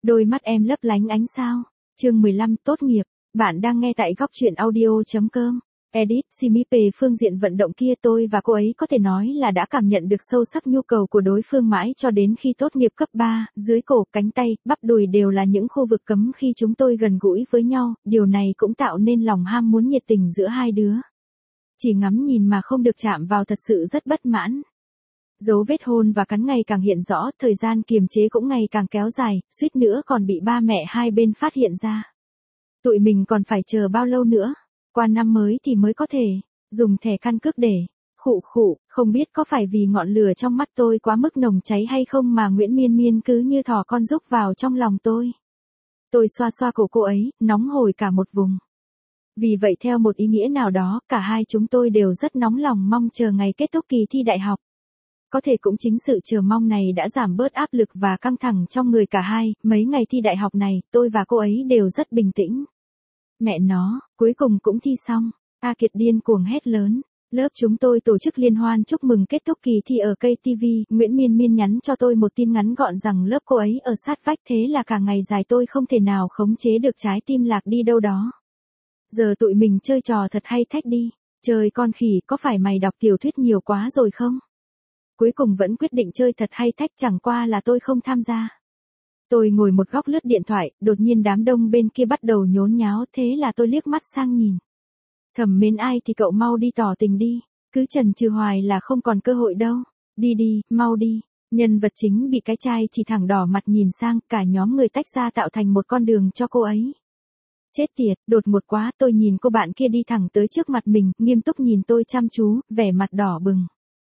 Đôi mắt em lấp lánh ánh sao. Chương 15 tốt nghiệp. Bạn đang nghe tại góc truyện audio.com. Edit, Simipe phương diện vận động kia tôi và cô ấy có thể nói là đã cảm nhận được sâu sắc nhu cầu của đối phương mãi cho đến khi tốt nghiệp cấp 3, dưới cổ, cánh tay, bắp đùi đều là những khu vực cấm khi chúng tôi gần gũi với nhau, điều này cũng tạo nên lòng ham muốn nhiệt tình giữa hai đứa. Chỉ ngắm nhìn mà không được chạm vào thật sự rất bất mãn. Dấu vết hôn và cắn ngày càng hiện rõ, thời gian kiềm chế cũng ngày càng kéo dài, suýt nữa còn bị ba mẹ hai bên phát hiện ra. Tụi mình còn phải chờ bao lâu nữa? Qua năm mới thì mới có thể dùng thẻ căn cước để không biết có phải vì ngọn lửa trong mắt tôi quá mức nồng cháy hay không mà Nguyễn Miên Miên cứ như thỏ con rúc vào trong lòng tôi. Tôi xoa xoa cổ cô ấy, nóng hổi cả một vùng. Vì vậy theo một ý nghĩa nào đó, cả hai chúng tôi đều rất nóng lòng mong chờ ngày kết thúc kỳ thi đại học. Có thể cũng chính sự chờ mong này đã giảm bớt áp lực và căng thẳng trong người cả hai, mấy ngày thi đại học này, tôi và cô ấy đều rất bình tĩnh. Mẹ nó, cuối cùng cũng thi xong. A Kiệt điên cuồng hét lớn. Lớp chúng tôi tổ chức liên hoan chúc mừng kết thúc kỳ thi ở KTV, Nguyễn Miên Miên nhắn cho tôi một tin ngắn gọn rằng lớp cô ấy ở sát vách, thế là cả ngày dài tôi không thể nào khống chế được trái tim lạc đi đâu đó. Giờ tụi mình chơi trò thật hay thách đi. Trời con khỉ, có phải mày đọc tiểu thuyết nhiều quá rồi không? Cuối cùng vẫn quyết định chơi thật hay thách, chẳng qua là tôi không tham gia. Tôi ngồi một góc lướt điện thoại, đột nhiên đám đông bên kia bắt đầu nhốn nháo, thế là tôi liếc mắt sang nhìn. Thầm mến ai thì cậu mau đi tỏ tình đi, cứ chần chừ hoài là không còn cơ hội đâu. Đi đi, mau đi. Nhân vật chính bị cái chai chỉ thẳng đỏ mặt nhìn sang, cả nhóm người tách ra tạo thành một con đường cho cô ấy. Chết tiệt, đột ngột quá, tôi nhìn cô bạn kia đi thẳng tới trước mặt mình, nghiêm túc nhìn tôi chăm chú, vẻ mặt đỏ bừng.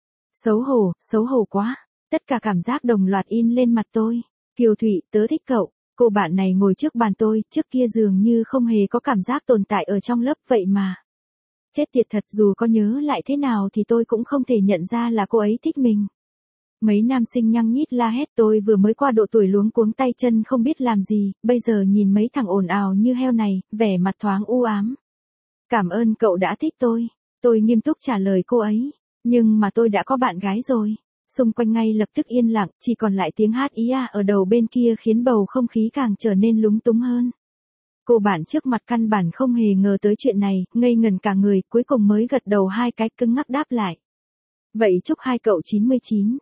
Xấu hổ quá. Tất cả cảm giác đồng loạt in lên mặt tôi. Kiều Thụy, tớ thích cậu. Cô bạn này ngồi trước bàn tôi, trước kia dường như không hề có cảm giác tồn tại ở trong lớp vậy mà. Chết tiệt thật, dù có nhớ lại thế nào thì tôi cũng không thể nhận ra là cô ấy thích mình. Mấy nam sinh nhăng nhít la hét, tôi vừa mới qua độ tuổi luống cuống tay chân không biết làm gì, bây giờ nhìn mấy thằng ồn ào như heo này, vẻ mặt thoáng u ám. Cảm ơn cậu đã thích tôi nghiêm túc trả lời cô ấy. Nhưng mà tôi đã có bạn gái rồi. Xung quanh ngay lập tức yên lặng, chỉ còn lại tiếng hát ý à ở đầu bên kia khiến bầu không khí càng trở nên lúng túng hơn. Cô bạn trước mặt căn bản không hề ngờ tới chuyện này, ngây ngần cả người, cuối cùng mới gật đầu hai cái cứng ngắc đáp lại. Vậy chúc hai cậu 99.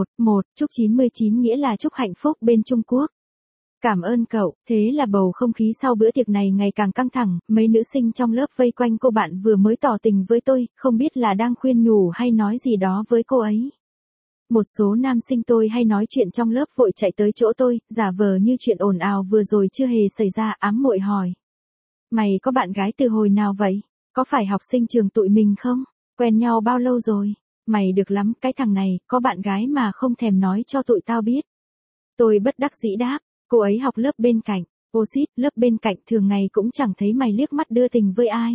Chúc 99 nghĩa là chúc hạnh phúc bên Trung Quốc. Cảm ơn cậu. Thế là bầu không khí sau bữa tiệc này ngày càng căng thẳng, mấy nữ sinh trong lớp vây quanh cô bạn vừa mới tỏ tình với tôi, không biết là đang khuyên nhủ hay nói gì đó với cô ấy. Một số nam sinh tôi hay nói chuyện trong lớp vội chạy tới chỗ tôi, giả vờ như chuyện ồn ào vừa rồi chưa hề xảy ra, ám muội hỏi. Mày có bạn gái từ hồi nào vậy? Có phải học sinh trường tụi mình không? Quen nhau bao lâu rồi? Mày được lắm, cái thằng này, có bạn gái mà không thèm nói cho tụi tao biết. Tôi bất đắc dĩ đáp, cô ấy học lớp bên cạnh. Ô xít, lớp bên cạnh thường ngày cũng chẳng thấy mày liếc mắt đưa tình với ai.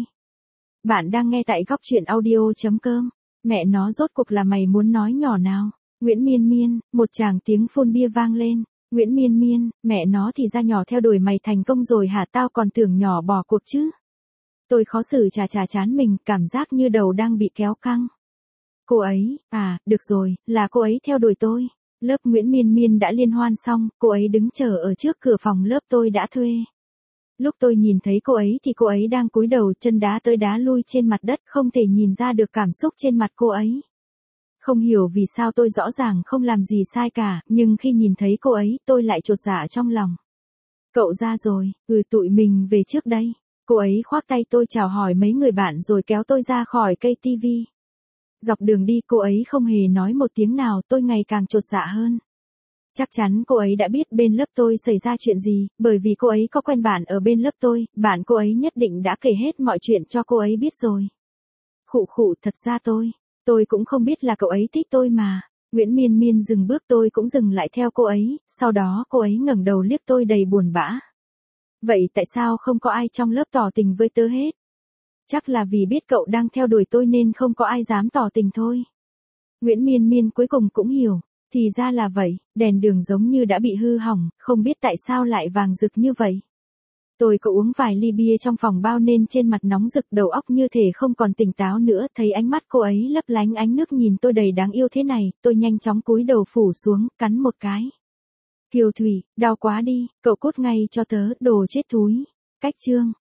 Bạn đang nghe tại góc truyện audio.com. Mẹ nó rốt cuộc là mày muốn nói nhỏ nào? Nguyễn Miên Miên, một tràng tiếng phun bia vang lên. Nguyễn Miên Miên, mẹ nó thì ra nhỏ theo đuổi mày thành công rồi hả, tao còn tưởng nhỏ bỏ cuộc chứ. Tôi khó xử chà chán mình, cảm giác như đầu đang bị kéo căng. Cô ấy, được rồi, là cô ấy theo đuổi tôi. Lớp Nguyễn Miên Miên đã liên hoan xong, cô ấy đứng chờ ở trước cửa phòng lớp tôi đã thuê. Lúc tôi nhìn thấy cô ấy thì cô ấy đang cúi đầu, chân đá tới đá lui trên mặt đất, không thể nhìn ra được cảm xúc trên mặt cô ấy. Không hiểu vì sao tôi rõ ràng không làm gì sai cả, nhưng khi nhìn thấy cô ấy, tôi lại chột dạ trong lòng. Cậu ra rồi, tụi mình về trước đây. Cô ấy khoác tay tôi chào hỏi mấy người bạn rồi kéo tôi ra khỏi cây tivi. Dọc đường đi cô ấy không hề nói một tiếng nào, tôi ngày càng chột dạ hơn. Chắc chắn cô ấy đã biết bên lớp tôi xảy ra chuyện gì, bởi vì cô ấy có quen bạn ở bên lớp tôi, bạn cô ấy nhất định đã kể hết mọi chuyện cho cô ấy biết rồi. Thật ra tôi cũng không biết là cậu ấy thích tôi mà. Nguyễn Miên Miên dừng bước, tôi cũng dừng lại theo cô ấy, sau đó cô ấy ngẩng đầu liếc tôi đầy buồn bã. Vậy tại sao không có ai trong lớp tỏ tình với tớ hết? Chắc là vì biết cậu đang theo đuổi tôi nên không có ai dám tỏ tình thôi. Nguyễn Miên Miên cuối cùng cũng hiểu, thì ra là vậy, đèn đường giống như đã bị hư hỏng, không biết tại sao lại vàng rực như vậy. Tôi có uống vài ly bia trong phòng bao nên trên mặt nóng rực, đầu óc như thể không còn tỉnh táo nữa, thấy ánh mắt cô ấy lấp lánh ánh nước nhìn tôi đầy đáng yêu thế này, tôi nhanh chóng cúi đầu phủ xuống, cắn một cái. Kiều Thủy, đau quá đi, cậu cút ngay cho tớ, đồ chết thúi. Cách chương.